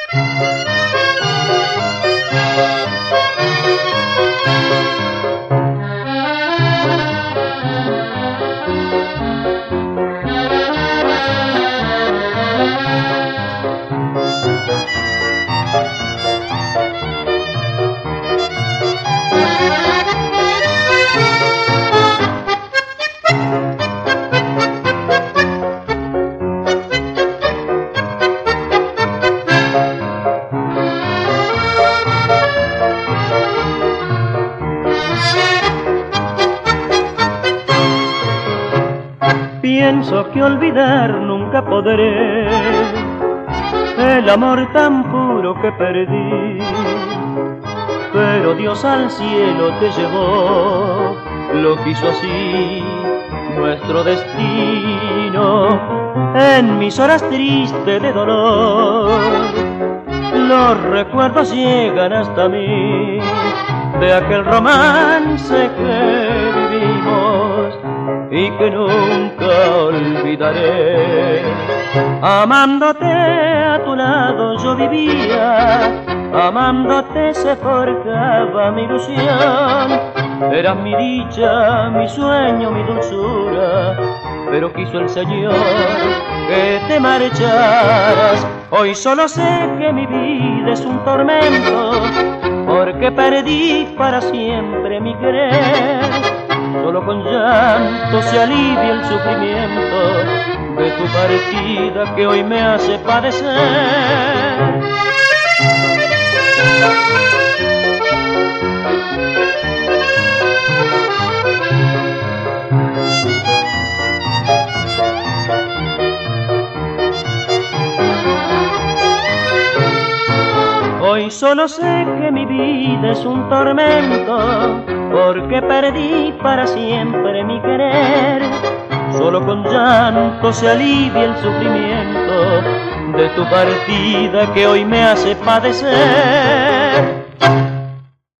Pienso que olvidar nunca podré el amor tan puro que perdí, pero Dios al cielo te llevó, lo quiso así nuestro destino. En mis horas tristes de dolor, los recuerdos llegan hasta mí de aquel romance que vivimos y que nunca olvidaré. Amándote a tu lado yo vivía, amándote se forjaba mi ilusión. Eras mi dicha, mi sueño, mi dulzura, pero quiso el Señor que te marcharas. Hoy solo sé que mi vida es un tormento, porque perdí para siempre mi querer. Solo con llanto se alivia el sufrimiento de tu partida que hoy me hace padecer. Hoy solo sé que mi vida es un tormento, porque perdí para siempre mi querer. Solo con llanto se alivia el sufrimiento de tu partida que hoy me hace padecer.